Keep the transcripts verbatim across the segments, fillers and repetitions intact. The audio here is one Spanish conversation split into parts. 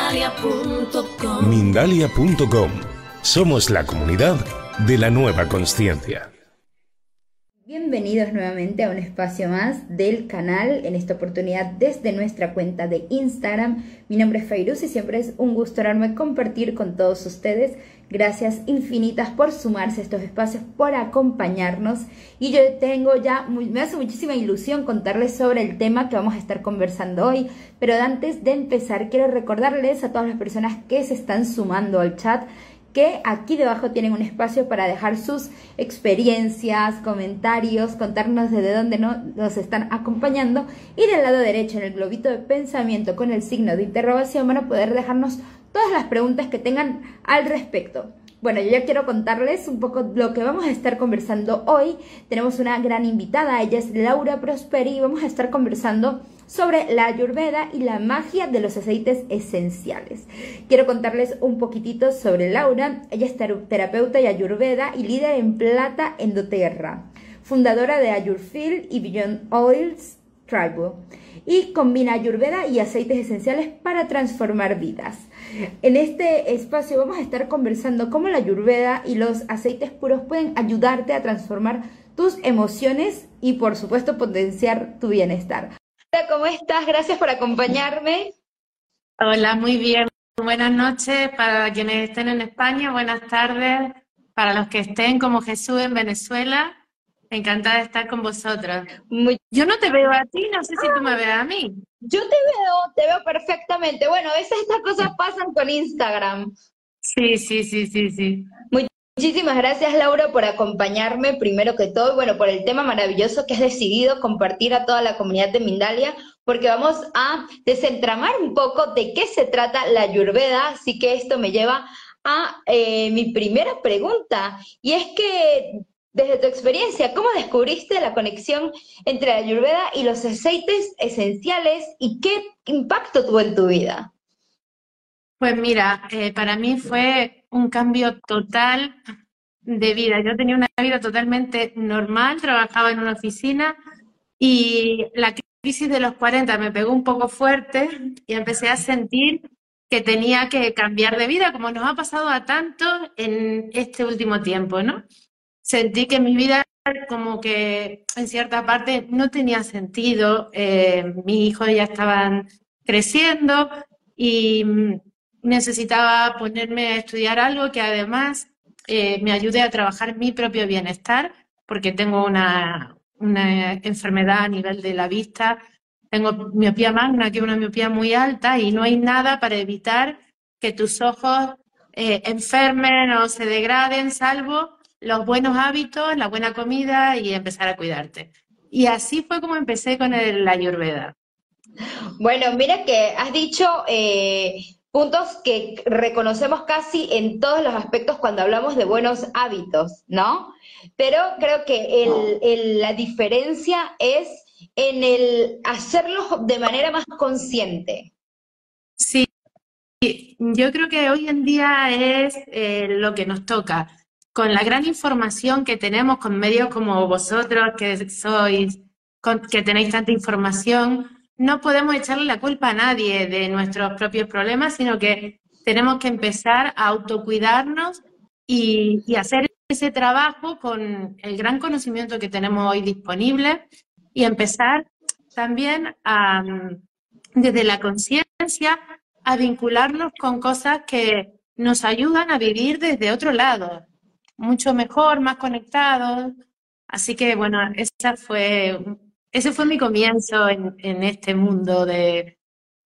Mindalia punto com. Mindalia punto com. Somos la comunidad de la nueva consciencia. Bienvenidos nuevamente a un espacio más del canal, en esta oportunidad desde nuestra cuenta de Instagram. Mi nombre es Fairuz y siempre es un gusto enorme compartir con todos ustedes. Gracias infinitas por sumarse a estos espacios, por acompañarnos. Y yo tengo ya, muy, me hace muchísima ilusión contarles sobre el tema que vamos a estar conversando hoy. Pero antes de empezar, quiero recordarles a todas las personas que se están sumando al chat que aquí debajo tienen un espacio para dejar sus experiencias, comentarios, contarnos desde dónde no, nos están acompañando. Y del lado derecho, en el globito de pensamiento con el signo de interrogación, van a poder dejarnos todas las preguntas que tengan al respecto. Bueno, yo ya quiero contarles un poco lo que vamos a estar conversando hoy. Tenemos una gran invitada, ella es Laura Prosperi, y vamos a estar conversando sobre la Ayurveda y la magia de los aceites esenciales. Quiero contarles un poquitito sobre Laura. Ella es terapeuta y Ayurveda y líder en Plata en doTERRA, fundadora de Ayurfield y Beyond Oils Tribe, y combina Ayurveda y aceites esenciales para transformar vidas. En este espacio vamos a estar conversando cómo la Ayurveda y los aceites puros pueden ayudarte a transformar tus emociones y, por supuesto, potenciar tu bienestar. Hola, ¿cómo estás? Gracias por acompañarme. Hola, muy bien. Buenas noches para quienes estén en España, buenas tardes para los que estén como Jesús en Venezuela. Encantada de estar con vosotros. Muy... Yo no te veo a ti, no sé si tú me ves a mí. Yo te veo, te veo perfectamente. Bueno, a veces estas cosas pasan con Instagram. Sí, sí, sí, sí, sí. Muy... Muchísimas gracias, Laura, por acompañarme, primero que todo, y bueno, por el tema maravilloso que has decidido compartir a toda la comunidad de Mindalia, porque vamos a desentramar un poco de qué se trata la Ayurveda, así que esto me lleva a eh, mi primera pregunta, y es que, desde tu experiencia, ¿cómo descubriste la conexión entre la Ayurveda y los aceites esenciales, y qué impacto tuvo en tu vida? Pues mira, eh, para mí fue un cambio total de vida. Yo tenía una vida totalmente normal, trabajaba en una oficina y la crisis de los cuarenta me pegó un poco fuerte y empecé a sentir que tenía que cambiar de vida, como nos ha pasado a tantos en este último tiempo, ¿no? Sentí que mi vida como que en cierta parte no tenía sentido, eh, mis hijos ya estaban creciendo y necesitaba ponerme a estudiar algo que además eh, me ayude a trabajar mi propio bienestar, porque tengo una, una enfermedad a nivel de la vista, tengo miopía magna, que es una miopía muy alta, y no hay nada para evitar que tus ojos eh, enfermen o se degraden, salvo los buenos hábitos, la buena comida y empezar a cuidarte. Y así fue como empecé con el, la Ayurveda. Bueno, mira que has dicho eh, puntos que reconocemos casi en todos los aspectos cuando hablamos de buenos hábitos, ¿no? Pero creo que el, el, la diferencia es en el hacerlo de manera más consciente. Sí, yo creo que hoy en día es eh, lo que nos toca. Con la gran información que tenemos, con medios como vosotros, que sois, con, que tenéis tanta información, no podemos echarle la culpa a nadie de nuestros propios problemas, sino que tenemos que empezar a autocuidarnos y, y hacer ese trabajo con el gran conocimiento que tenemos hoy disponible y empezar también a, desde la conciencia, a vincularnos con cosas que nos ayudan a vivir desde otro lado, mucho mejor, más conectados. Así que, bueno, esa fue, ese fue mi comienzo en, en este mundo de,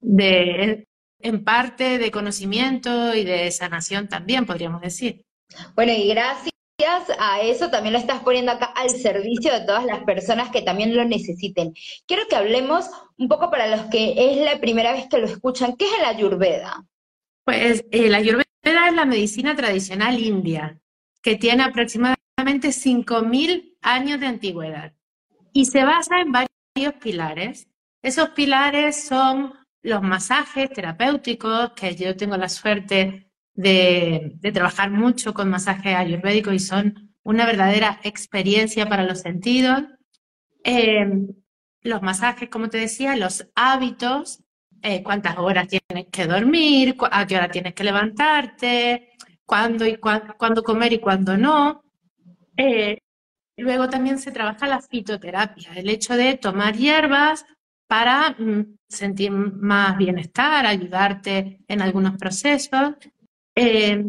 de, en parte, de conocimiento y de sanación también, podríamos decir. Bueno, y gracias a eso también lo estás poniendo acá al servicio de todas las personas que también lo necesiten. Quiero que hablemos un poco para los que es la primera vez que lo escuchan. ¿Qué es el Ayurveda? Pues eh, la Ayurveda es la medicina tradicional india, que tiene aproximadamente cinco mil años de antigüedad y se basa en varios pilares. Esos pilares son los masajes terapéuticos, que yo tengo la suerte de, de trabajar mucho con masajes ayurvédicos y son una verdadera experiencia para los sentidos. Eh, los masajes, como te decía, los hábitos, eh, cuántas horas tienes que dormir, cu- a qué hora tienes que levantarte, cuándo y cuá- cuándo comer y cuándo no. Eh, Luego también se trabaja la fitoterapia, el hecho de tomar hierbas para mm, sentir más bienestar, ayudarte en algunos procesos. Eh,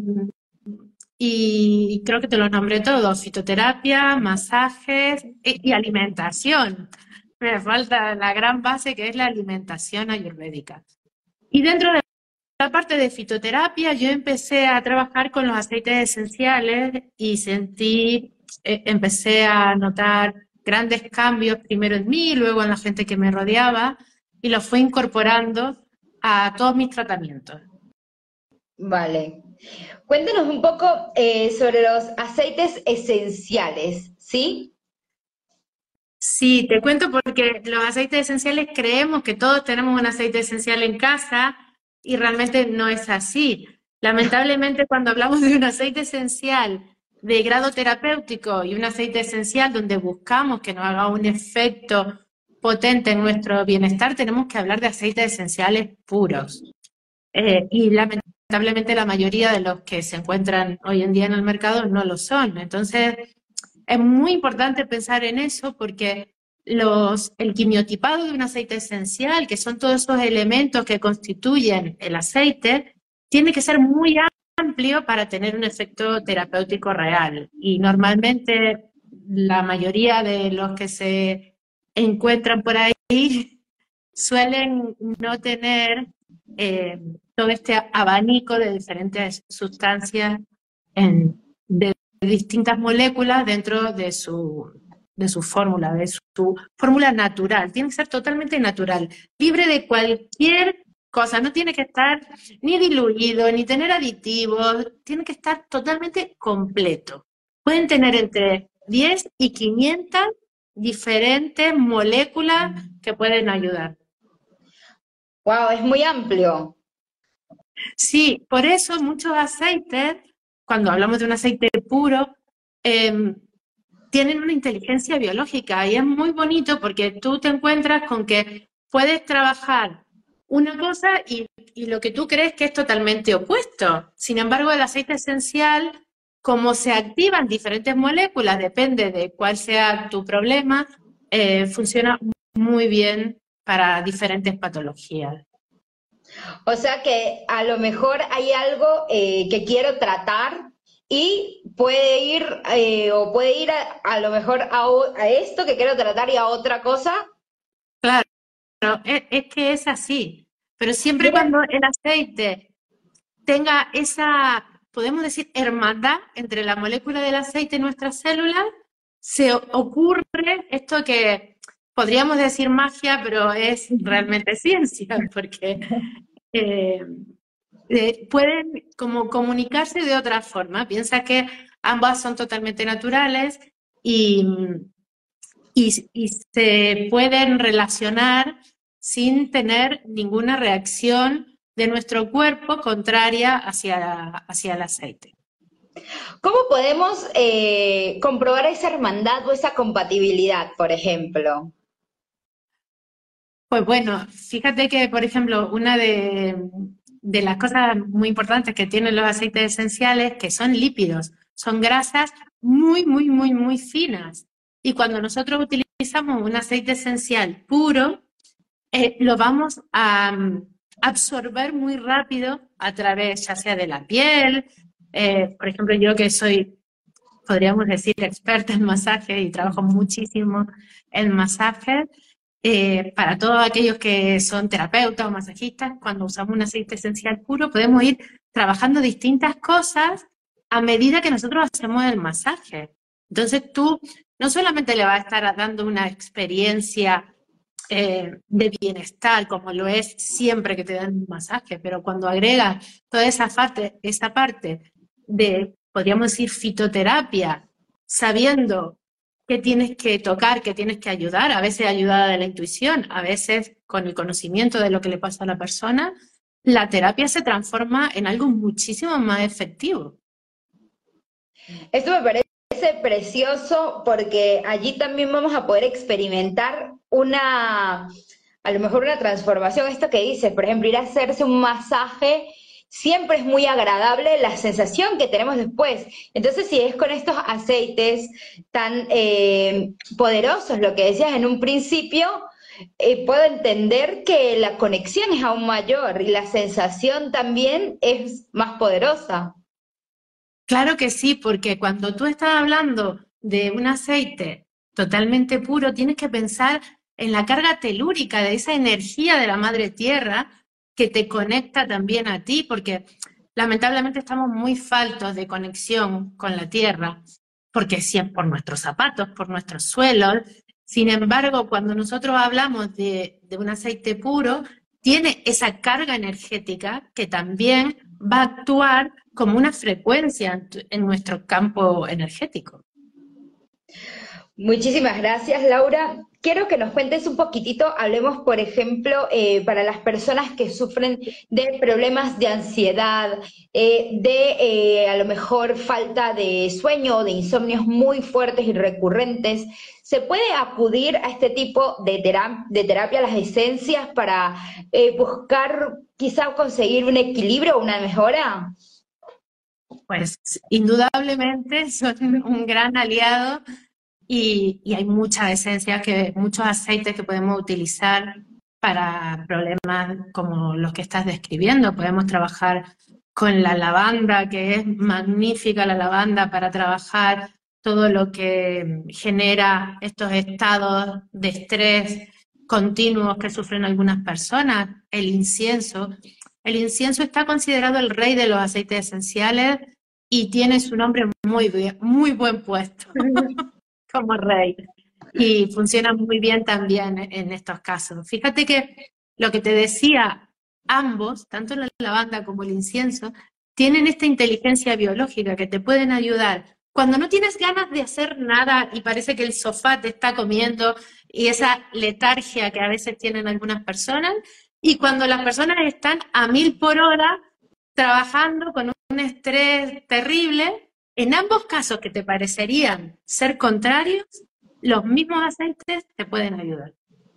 y creo que te lo nombré todo, fitoterapia, masajes y, y alimentación. Me falta la gran base que es la alimentación ayurvédica. Y dentro de la parte de fitoterapia, yo empecé a trabajar con los aceites esenciales y sentí, eh, empecé a notar grandes cambios, primero en mí, luego en la gente que me rodeaba, y los fui incorporando a todos mis tratamientos. Vale. Cuéntanos un poco eh, sobre los aceites esenciales, ¿sí? Sí, te cuento porque los aceites esenciales creemos que todos tenemos un aceite esencial en casa y realmente no es así. Lamentablemente, cuando hablamos de un aceite esencial de grado terapéutico y un aceite esencial donde buscamos que nos haga un efecto potente en nuestro bienestar, tenemos que hablar de aceites esenciales puros. Eh, y lamentablemente la mayoría de los que se encuentran hoy en día en el mercado no lo son. Entonces, es muy importante pensar en eso porque los, el quimiotipado de un aceite esencial, que son todos esos elementos que constituyen el aceite, tiene que ser muy amplio para tener un efecto terapéutico real. Y normalmente la mayoría de los que se encuentran por ahí suelen no tener eh, todo este abanico de diferentes sustancias en, de distintas moléculas dentro de su, de su fórmula, de su fórmula natural. Tiene que ser totalmente natural, libre de cualquier cosa. No tiene que estar ni diluido, ni tener aditivos. Tiene que estar totalmente completo. Pueden tener entre diez y quinientas diferentes moléculas que pueden ayudar. Wow, es muy amplio. Sí, por eso muchos aceites, cuando hablamos de un aceite puro, eh, tienen una inteligencia biológica y es muy bonito porque tú te encuentras con que puedes trabajar una cosa y, y lo que tú crees que es totalmente opuesto. Sin embargo, el aceite esencial, como se activan diferentes moléculas, depende de cuál sea tu problema, eh, funciona muy bien para diferentes patologías. O sea que a lo mejor hay algo eh, que quiero tratar y puede ir eh, o puede ir a, a lo mejor a, o- a esto que quiero tratar y a otra cosa. Claro, es, es que es así, pero siempre Mira, cuando el aceite tenga esa, podemos decir, hermandad entre la molécula del aceite y nuestras células, se o- ocurre esto que podríamos decir magia, pero es realmente ciencia, porque eh, eh, pueden como comunicarse de otra forma. Piensa que ambas son totalmente naturales y, y, y se pueden relacionar sin tener ninguna reacción de nuestro cuerpo contraria hacia, hacia el aceite. ¿cómo podemos eh, comprobar esa hermandad o esa compatibilidad, por ejemplo? Pues bueno, fíjate que, por ejemplo, una de, de las cosas muy importantes que tienen los aceites esenciales, que son lípidos, son grasas muy, muy, muy, muy finas. Y cuando nosotros utilizamos un aceite esencial puro, eh, lo vamos a mm, absorber muy rápido a través ya sea de la piel, eh, por ejemplo, yo que soy, podríamos decir, experta en masaje y trabajo muchísimo en masaje, eh, para todos aquellos que son terapeutas o masajistas, cuando usamos un aceite esencial puro podemos ir trabajando distintas cosas a medida que nosotros hacemos el masaje. Entonces tú no solamente le vas a estar dando una experiencia eh, de bienestar, como lo es siempre que te dan un masaje, pero cuando agregas toda esa parte, esa parte de, podríamos decir, fitoterapia, sabiendo qué tienes que tocar, qué tienes que ayudar, a veces ayudada de la intuición, a veces con el conocimiento de lo que le pasa a la persona, la terapia se transforma en algo muchísimo más efectivo. Esto me parece precioso porque allí también vamos a poder experimentar una, a lo mejor una transformación, esto que dices, por ejemplo, ir a hacerse un masaje, siempre es muy agradable la sensación que tenemos después. Entonces, si es con estos aceites tan eh, poderosos, lo que decías en un principio, eh, puedo entender que la conexión es aún mayor y la sensación también es más poderosa. Claro que sí, porque cuando tú estás hablando de un aceite totalmente puro, tienes que pensar en la carga telúrica de esa energía de la madre tierra que te conecta también a ti, porque lamentablemente estamos muy faltos de conexión con la tierra, porque si es por nuestros zapatos, por nuestros suelos. Sin embargo, cuando nosotros hablamos de, de un aceite puro, tiene esa carga energética que también va a actuar como una frecuencia en, tu- en nuestro campo energético. Muchísimas gracias, Laura. Quiero que nos cuentes un poquitito, hablemos, por ejemplo, eh, para las personas que sufren de problemas de ansiedad, eh, de eh, a lo mejor falta de sueño o de insomnios muy fuertes y recurrentes. ¿Se puede acudir a este tipo de, tera- de terapia, las esencias, para eh, buscar quizá conseguir un equilibrio o una mejora? Pues indudablemente son un gran aliado y, y hay muchas esencias, que, muchos aceites que podemos utilizar para problemas como los que estás describiendo. Podemos trabajar con la lavanda, que es magnífica la lavanda para trabajar todo lo que genera estos estados de estrés continuos que sufren algunas personas. El incienso. El incienso está considerado el rey de los aceites esenciales y tiene su nombre muy bien, muy buen puesto como rey. Y funciona muy bien también en estos casos. Fíjate que lo que te decía, ambos, tanto la lavanda como el incienso, tienen esta inteligencia biológica que te pueden ayudar. Cuando no tienes ganas de hacer nada y parece que el sofá te está comiendo y esa letargia que a veces tienen algunas personas, y cuando las personas están a mil por hora trabajando con un estrés terrible, en ambos casos que te parecerían ser contrarios, los mismos aceites te pueden ayudar.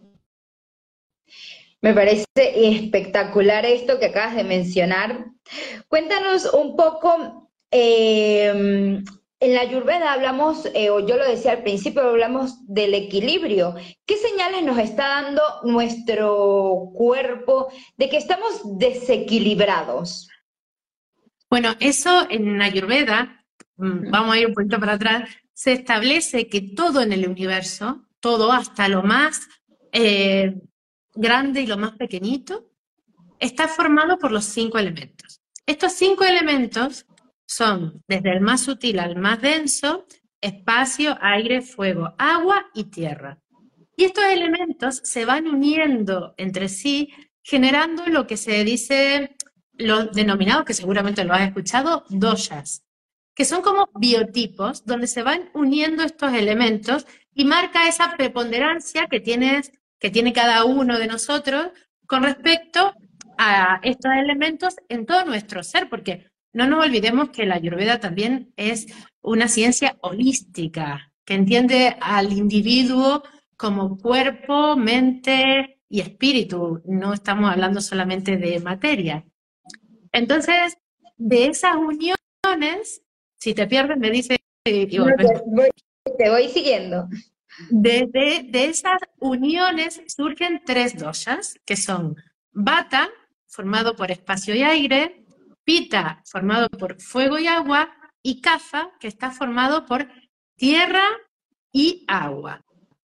Me parece espectacular esto que acabas de mencionar. Cuéntanos un poco, eh, en la Ayurveda hablamos, eh, o yo lo decía al principio, hablamos del equilibrio. ¿Qué señales nos está dando nuestro cuerpo de que estamos desequilibrados? Bueno, eso en Ayurveda, mm, vamos a ir un poquito para atrás, se establece que todo en el universo, todo hasta lo más eh, grande y lo más pequeñito, está formado por los cinco elementos. Estos cinco elementos son, desde el más sutil al más denso, espacio, aire, fuego, agua y tierra. Y estos elementos se van uniendo entre sí, generando lo que se dice, los denominados, que seguramente lo has escuchado, doshas, que son como biotipos donde se van uniendo estos elementos y marca esa preponderancia que, tienes, que tiene cada uno de nosotros con respecto a estos elementos en todo nuestro ser, porque no nos olvidemos que la Ayurveda también es una ciencia holística, que entiende al individuo como cuerpo, mente y espíritu. No estamos hablando solamente de materia. Entonces, de esas uniones, si te pierdes, me dice y No, te volvemos. voy, te voy siguiendo. De, de, de esas uniones surgen tres doshas, que son Vata, formado por espacio y aire, Pitta, formado por fuego y agua, y Kapha, que está formado por tierra y agua.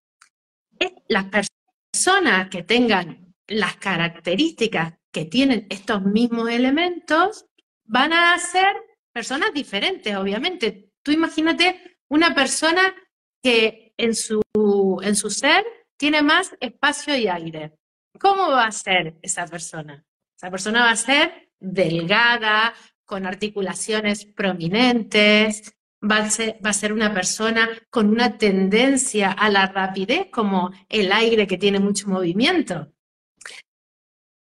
Las personas que tengan las características que tienen estos mismos elementos van a ser personas diferentes, obviamente. Tú imagínate una persona que en su, en su ser tiene más espacio y aire. ¿Cómo va a ser esa persona? Esa persona va a ser delgada, con articulaciones prominentes, va a ser, va a ser una persona con una tendencia a la rapidez, como el aire que tiene mucho movimiento.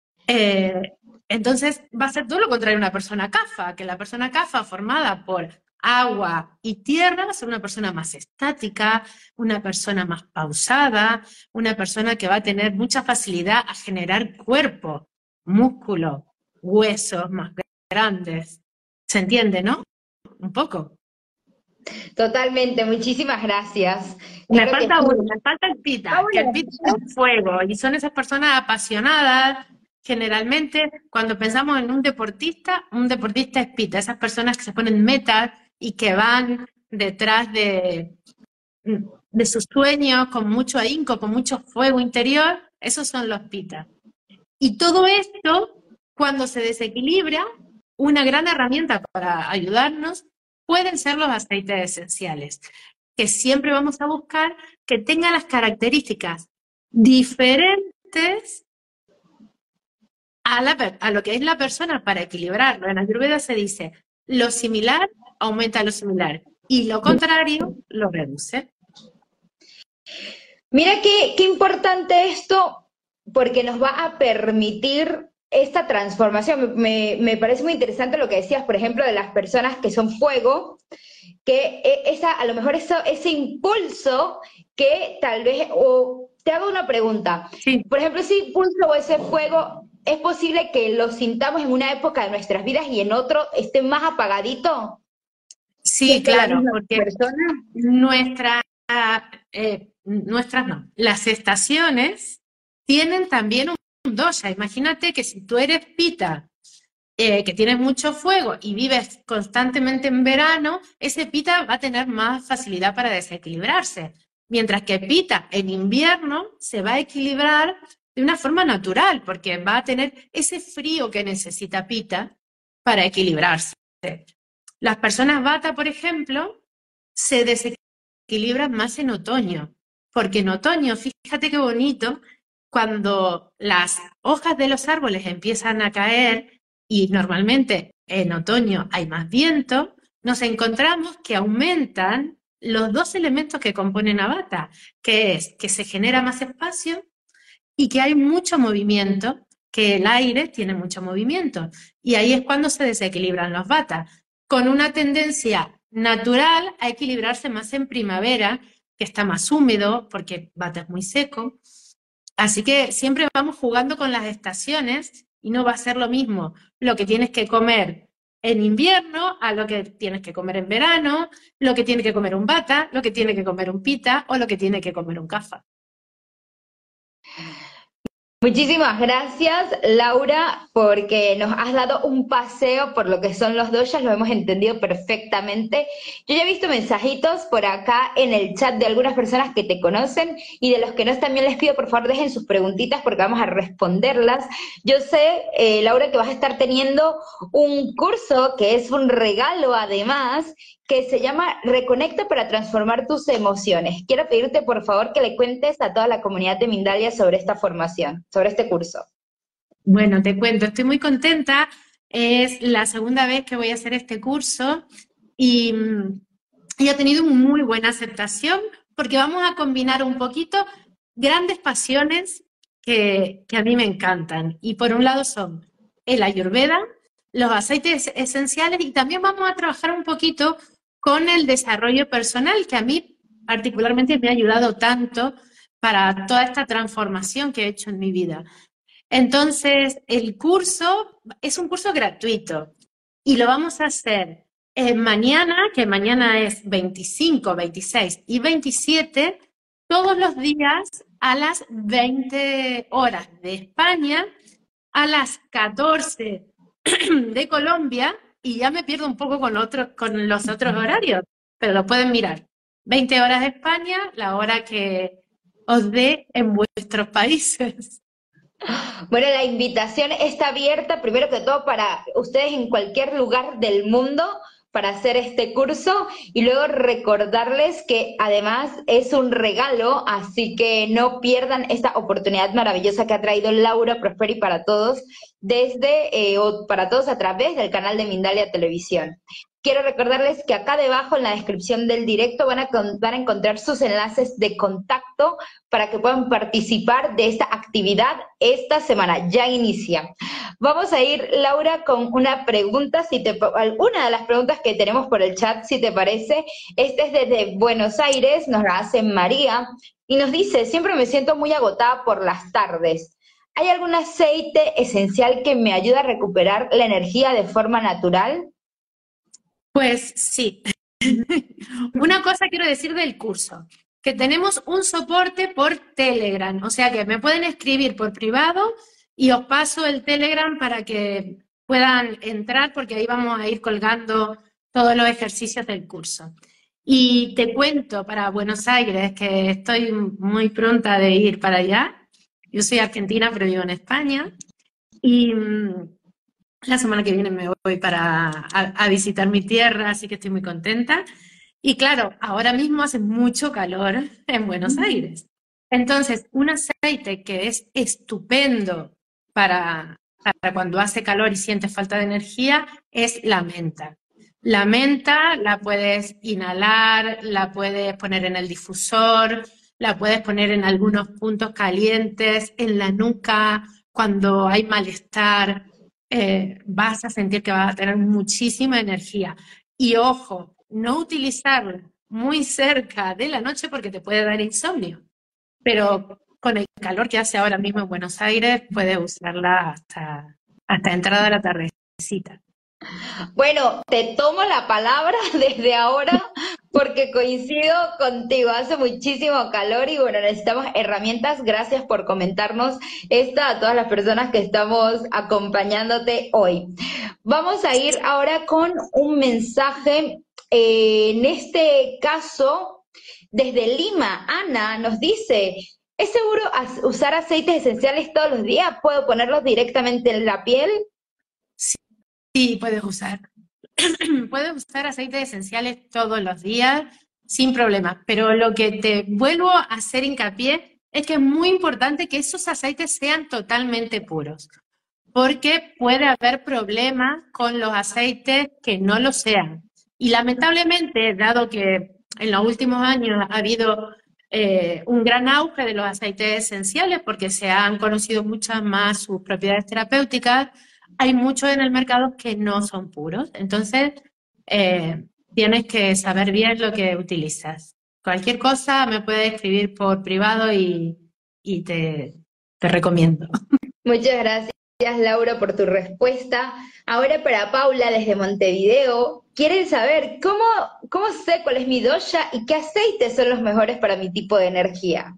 Eh, entonces va a ser todo lo contrario a una persona Kapha, que la persona Kapha formada por agua y tierra, va a ser una persona más estática, una persona más pausada, una persona que va a tener mucha facilidad a generar cuerpo, músculo, huesos más grandes. ¿Se entiende, no? Un poco. Totalmente, muchísimas gracias. Me Claro que falta sí. uno, me falta el pita, Ah, que el bueno. pita es fuego, y son esas personas apasionadas. Generalmente, cuando pensamos en un deportista, un deportista es pita, esas personas que se ponen metas y que van detrás de, de sus sueños con mucho ahínco, con mucho fuego interior, esos son los pitas. Y todo esto, cuando se desequilibra, una gran herramienta para ayudarnos pueden ser los aceites esenciales, que siempre vamos a buscar que tengan las características diferentes a, la, a lo que es la persona para equilibrarlo. En Ayurveda se dice, lo similar aumenta lo similar y lo contrario lo reduce. Mira qué, qué importante esto, porque nos va a permitir esta transformación. Me, me parece muy interesante lo que decías, por ejemplo, de las personas que son fuego, que esa, a lo mejor eso, ese impulso que tal vez, o te hago una pregunta, Sí. Por ejemplo, ese impulso o ese fuego, ¿es posible que lo sintamos en una época de nuestras vidas y en otro esté más apagadito? Sí, claro, porque persona? nuestra, eh, nuestras no, las estaciones tienen también un dosha. Imagínate que si tú eres pita, eh, que tienes mucho fuego y vives constantemente en verano, ese pita va a tener más facilidad para desequilibrarse. Mientras que pita en invierno se va a equilibrar de una forma natural, porque va a tener ese frío que necesita pita para equilibrarse. Las personas vata, por ejemplo, se desequilibran más en otoño, porque en otoño, fíjate qué bonito, cuando las hojas de los árboles empiezan a caer y normalmente en otoño hay más viento, nos encontramos que aumentan los dos elementos que componen a Vata, que es que se genera más espacio y que hay mucho movimiento, que el aire tiene mucho movimiento. Y ahí es cuando se desequilibran los Vata, con una tendencia natural a equilibrarse más en primavera, que está más húmedo, porque Vata es muy seco. Así que siempre vamos jugando con las estaciones y no va a ser lo mismo lo que tienes que comer en invierno a lo que tienes que comer en verano, lo que tiene que comer un Vata, lo que tiene que comer un Pita o lo que tiene que comer un Kapha. Muchísimas gracias, Laura, porque nos has dado un paseo por lo que son los doshas, lo hemos entendido perfectamente. Yo ya he visto mensajitos por acá en el chat de algunas personas que te conocen y de los que no, también les pido por favor dejen sus preguntitas porque vamos a responderlas. Yo sé, eh, Laura, que vas a estar teniendo un curso que es un regalo además, que se llama Reconecta para transformar tus emociones. Quiero pedirte, por favor, que le cuentes a toda la comunidad de Mindalia sobre esta formación, sobre este curso. Bueno, te cuento, estoy muy contenta. Es la segunda vez que voy a hacer este curso y, y ha tenido muy buena aceptación porque vamos a combinar un poquito grandes pasiones que, que a mí me encantan. Y por un lado son el Ayurveda, los aceites esenciales y también vamos a trabajar un poquito con el desarrollo personal, que a mí particularmente me ha ayudado tanto para toda esta transformación que he hecho en mi vida. Entonces, el curso es un curso gratuito y lo vamos a hacer eh, mañana, que mañana es veinticinco, veintiséis y veintisiete, todos los días a las veinte horas de España, a las catorce de Colombia, y ya me pierdo un poco con, otro, con los otros horarios, pero lo pueden mirar. veinte horas de España, la hora que os dé en vuestros países. Bueno, la invitación está abierta, primero que todo, para ustedes en cualquier lugar del mundo para hacer este curso y luego recordarles que además es un regalo, así que no pierdan esta oportunidad maravillosa que ha traído Laura Prosperi para todos, desde, eh, o para todos a través del canal de Mindalia Televisión. quiero recordarles que acá debajo en la descripción del directo van a, van a encontrar sus enlaces de contacto para que puedan participar de esta actividad esta semana. Ya inicia. Vamos a ir, Laura, con una pregunta, si te, una de las preguntas que tenemos por el chat, si te parece. Esta es desde Buenos Aires, nos la hace María, y nos dice, siempre me siento muy agotada por las tardes. ¿Hay algún aceite esencial que me ayude a recuperar la energía de forma natural? Pues sí. Una cosa quiero decir del curso, que tenemos un soporte por Telegram, o sea que me pueden escribir por privado y os paso el Telegram para que puedan entrar, porque ahí vamos a ir colgando todos los ejercicios del curso. Y te cuento para Buenos Aires, que estoy muy pronta de ir para allá. Yo soy argentina, pero vivo en España. Y la semana que viene me voy para a, a visitar mi tierra, así que estoy muy contenta. Y claro, ahora mismo hace mucho calor en Buenos Aires. Entonces, un aceite que es estupendo para, para cuando hace calor y sientes falta de energía es la menta. La menta la puedes inhalar, la puedes poner en el difusor, la puedes poner en algunos puntos calientes, en la nuca, cuando hay malestar. Eh, vas a sentir que vas a tener muchísima energía. Y ojo, no utilizarla muy cerca de la noche porque te puede dar insomnio. Pero con el calor que hace ahora mismo en Buenos Aires, puedes usarla hasta, hasta entrada a la tardecita. Bueno, te tomo la palabra desde ahora porque coincido contigo, hace muchísimo calor y bueno, necesitamos herramientas. Gracias por comentarnos esta a todas las personas que estamos acompañándote hoy. Vamos a ir ahora con un mensaje, eh, en este caso, desde Lima, Ana nos dice, ¿es seguro usar aceites esenciales todos los días? ¿Puedo ponerlos directamente en la piel? Sí, puedes usar. Puedes usar aceites esenciales todos los días sin problema, pero lo que te vuelvo a hacer hincapié es que es muy importante que esos aceites sean totalmente puros, porque puede haber problemas con los aceites que no lo sean. Y lamentablemente, dado que en los últimos años ha habido eh, un gran auge de los aceites esenciales porque se han conocido muchas más sus propiedades terapéuticas, hay muchos en el mercado que no son puros. Entonces, eh, tienes que saber bien lo que utilizas. Cualquier cosa me puedes escribir por privado y, y te, te recomiendo. Muchas gracias, Laura, por tu respuesta. Ahora para Paula, desde Montevideo, quieren saber cómo, cómo sé cuál es mi dosha y qué aceites son los mejores para mi tipo de energía.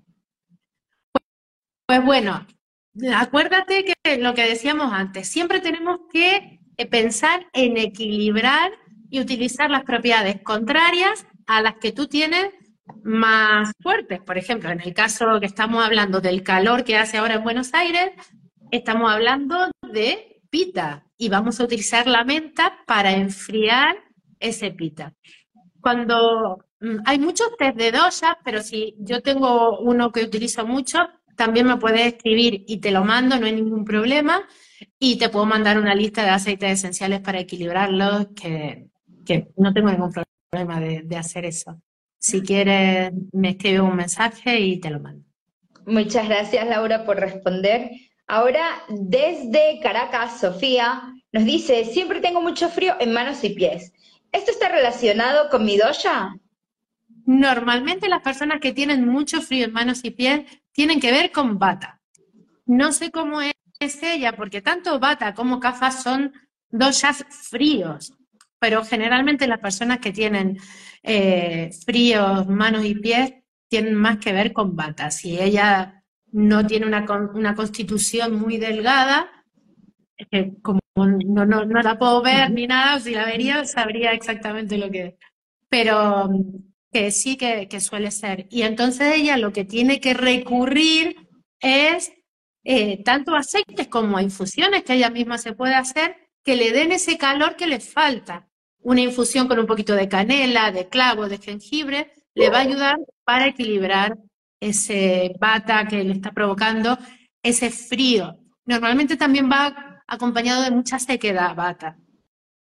Pues bueno, acuérdate que lo que decíamos antes, siempre tenemos que pensar en equilibrar y utilizar las propiedades contrarias a las que tú tienes más fuertes. Por ejemplo, en el caso que estamos hablando del calor que hace ahora en Buenos Aires, estamos hablando de pita y vamos a utilizar la menta para enfriar ese pita. Cuando mm, hay muchos test de dosha, pero si yo tengo uno que utilizo mucho, también me puedes escribir y te lo mando, no hay ningún problema, y te puedo mandar una lista de aceites esenciales para equilibrarlos, que, que no tengo ningún problema de, de hacer eso. Si quieres, me escribes un mensaje y te lo mando. Muchas gracias, Laura, por responder. Ahora, desde Caracas, Sofía nos dice, siempre tengo mucho frío en manos y pies. ¿Esto está relacionado con mi dosha? Normalmente las personas que tienen mucho frío en manos y pies tienen que ver con Vata. No sé cómo es ella, porque tanto Vata como Kapha son doshas fríos, pero generalmente las personas que tienen eh, fríos manos y pies tienen más que ver con Vata. Si ella no tiene una, una constitución muy delgada, eh, como no, no, no la puedo ver ni nada, si la vería sabría exactamente lo que es. Pero que sí que, que suele ser. Y entonces ella lo que tiene que recurrir es eh, tanto a aceites como a infusiones que ella misma se puede hacer que le den ese calor que le falta. Una infusión con un poquito de canela, de clavo, de jengibre, le va a ayudar para equilibrar ese vata que le está provocando ese frío. Normalmente también va acompañado de mucha sequedad, vata.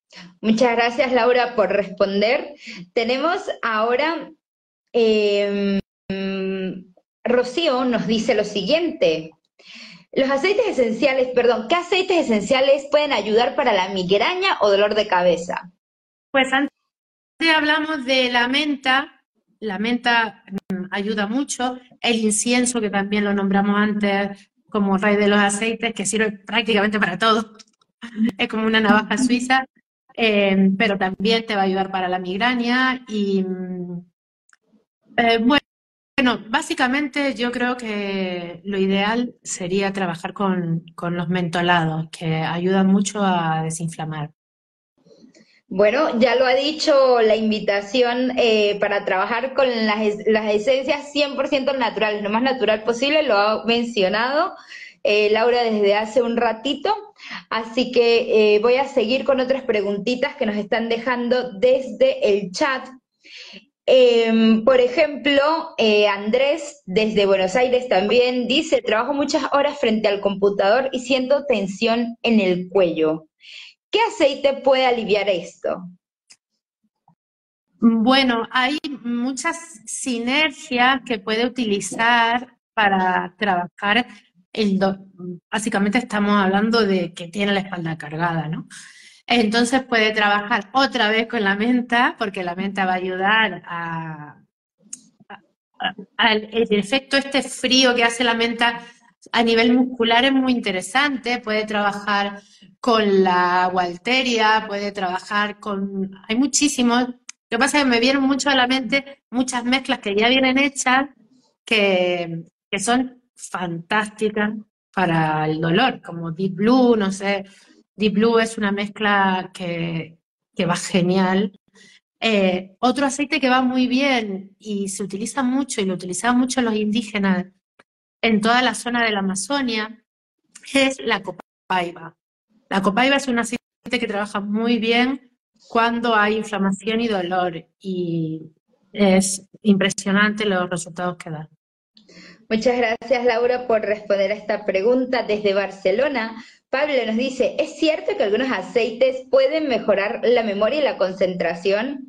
Muchas gracias, Laura, por responder. Tenemos ahora, eh, Rocío nos dice lo siguiente. Los aceites esenciales, perdón, ¿qué aceites esenciales pueden ayudar para la migraña o dolor de cabeza? Pues antes hablamos de la menta. La menta mm, ayuda mucho. El incienso, que también lo nombramos antes como rey de los aceites, que sirve prácticamente para todo. Es como una navaja suiza, eh, pero también te va a ayudar para la migraña. Y mm, eh, bueno, bueno, básicamente yo creo que lo ideal sería trabajar con, con los mentolados, que ayudan mucho a desinflamar. Bueno, ya lo ha dicho la invitación eh, para trabajar con las, es- las esencias cien por ciento naturales, lo más natural posible, lo ha mencionado eh, Laura desde hace un ratito. Así que eh, voy a seguir con otras preguntitas que nos están dejando desde el chat. Em, por ejemplo, eh, Andrés, desde Buenos Aires también, dice, trabajo muchas horas frente al computador y siento tensión en el cuello. ¿Qué aceite puede aliviar esto? Bueno, hay muchas sinergias que puede utilizar para trabajar el do- básicamente estamos hablando de que tiene la espalda cargada, ¿no? Entonces puede trabajar otra vez con la menta, porque la menta va a ayudar a, a- al el efecto este frío que hace la menta a nivel muscular es muy interesante. Puede trabajar con la Walteria, puede trabajar con... Hay muchísimos. Lo que pasa es que me vieron mucho a la mente muchas mezclas que ya vienen hechas que, que son fantásticas para el dolor, como Deep Blue, no sé. Deep Blue es una mezcla que, que va genial. Eh, otro aceite que va muy bien y se utiliza mucho y lo utilizaban mucho los indígenas en toda la zona de la Amazonia es la copaiba. La copaiba es un aceite que trabaja muy bien cuando hay inflamación y dolor y es impresionante los resultados que da. Muchas gracias, Laura, por responder a esta pregunta desde Barcelona. Pablo nos dice, ¿es cierto que algunos aceites pueden mejorar la memoria y la concentración?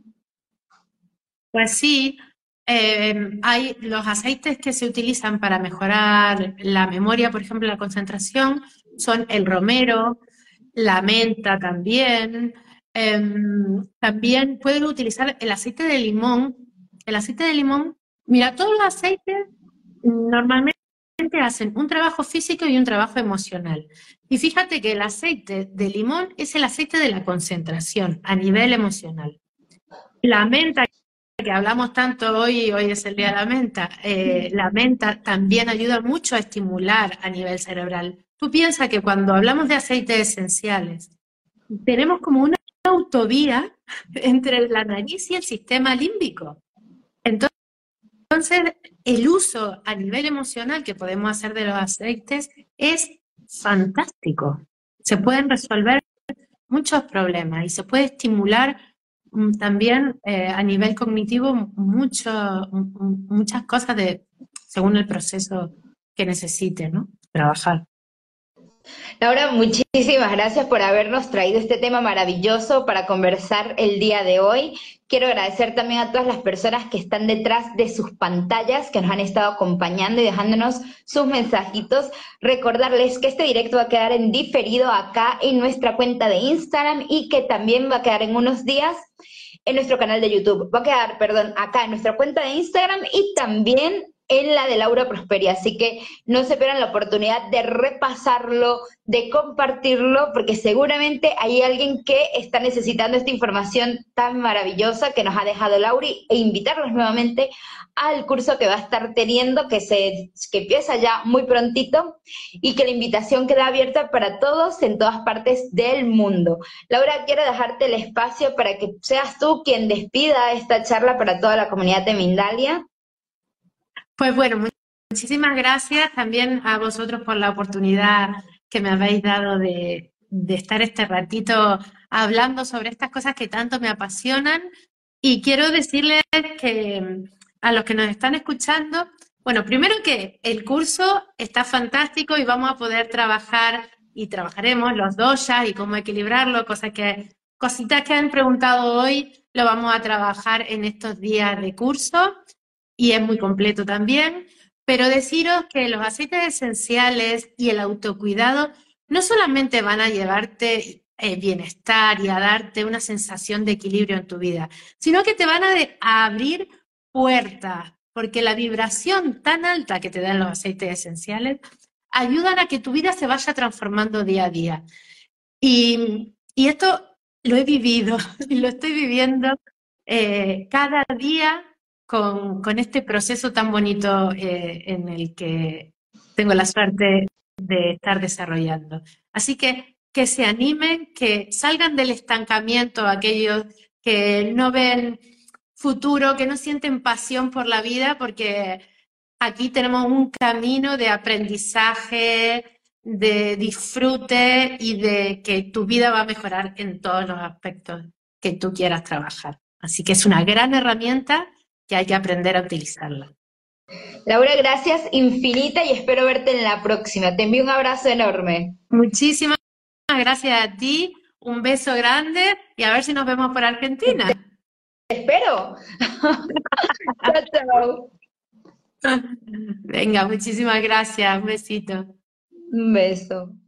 Pues sí, eh, hay los aceites que se utilizan para mejorar la memoria, por ejemplo, la concentración, son el romero, la menta también. Em, también pueden utilizar el aceite de limón. El aceite de limón, mira, todos los aceites normalmente hacen un trabajo físico y un trabajo emocional. Y fíjate que el aceite de limón es el aceite de la concentración a nivel emocional. La menta, que hablamos tanto hoy, hoy es el día de la menta, eh, la menta también ayuda mucho a estimular a nivel cerebral. Tú piensas que cuando hablamos de aceites esenciales, tenemos como una autovía entre la nariz y el sistema límbico. Entonces, el uso a nivel emocional que podemos hacer de los aceites es fantástico. Se pueden resolver muchos problemas y se puede estimular mm, también eh, a nivel cognitivo mucho, m- muchas cosas de, según el proceso que necesite, ¿no? Trabajar. Laura, muchísimas gracias por habernos traído este tema maravilloso para conversar el día de hoy. Quiero agradecer también a todas las personas que están detrás de sus pantallas, que nos han estado acompañando y dejándonos sus mensajitos. Recordarles que este directo va a quedar en diferido acá en nuestra cuenta de Instagram y que también va a quedar en unos días en nuestro canal de YouTube. Va a quedar, perdón, acá en nuestra cuenta de Instagram y también en la de Laura Prosperi. Así que no se pierdan la oportunidad de repasarlo, de compartirlo, porque seguramente hay alguien que está necesitando esta información tan maravillosa que nos ha dejado Lauri, e invitarlos nuevamente al curso que va a estar teniendo, que, se, que empieza ya muy prontito y que la invitación queda abierta para todos en todas partes del mundo. Laura, quiero dejarte el espacio para que seas tú quien despida esta charla para toda la comunidad de Mindalia. Pues bueno, mu- muchísimas gracias también a vosotros por la oportunidad que me habéis dado de, de estar este ratito hablando sobre estas cosas que tanto me apasionan. Y quiero decirles que mm, a los que nos están escuchando, bueno, primero que el curso está fantástico y vamos a poder trabajar y trabajaremos los doshas y cómo equilibrarlo, cosa que cositas que han preguntado hoy lo vamos a trabajar en estos días de curso y es muy completo también. Pero deciros que los aceites esenciales y el autocuidado no solamente van a llevarte eh, bienestar y a darte una sensación de equilibrio en tu vida, sino que te van a, de- a abrir puertas, porque la vibración tan alta que te dan los aceites esenciales ayudan a que tu vida se vaya transformando día a día. Y, y esto lo he vivido y lo estoy viviendo eh, cada día con, con este proceso tan bonito eh, en el que tengo la suerte de estar desarrollando. Así que que se animen, que salgan del estancamiento aquellos que no ven futuro, que no sienten pasión por la vida, porque aquí tenemos un camino de aprendizaje, de disfrute y de que tu vida va a mejorar en todos los aspectos que tú quieras trabajar. Así que es una gran herramienta que hay que aprender a utilizarla. Laura, gracias infinita y espero verte en la próxima. Te envío un abrazo enorme. Muchísimas gracias a ti, un beso grande y a ver si nos vemos por Argentina. Te espero. Chao, chao. Venga, muchísimas gracias, un besito. Un beso.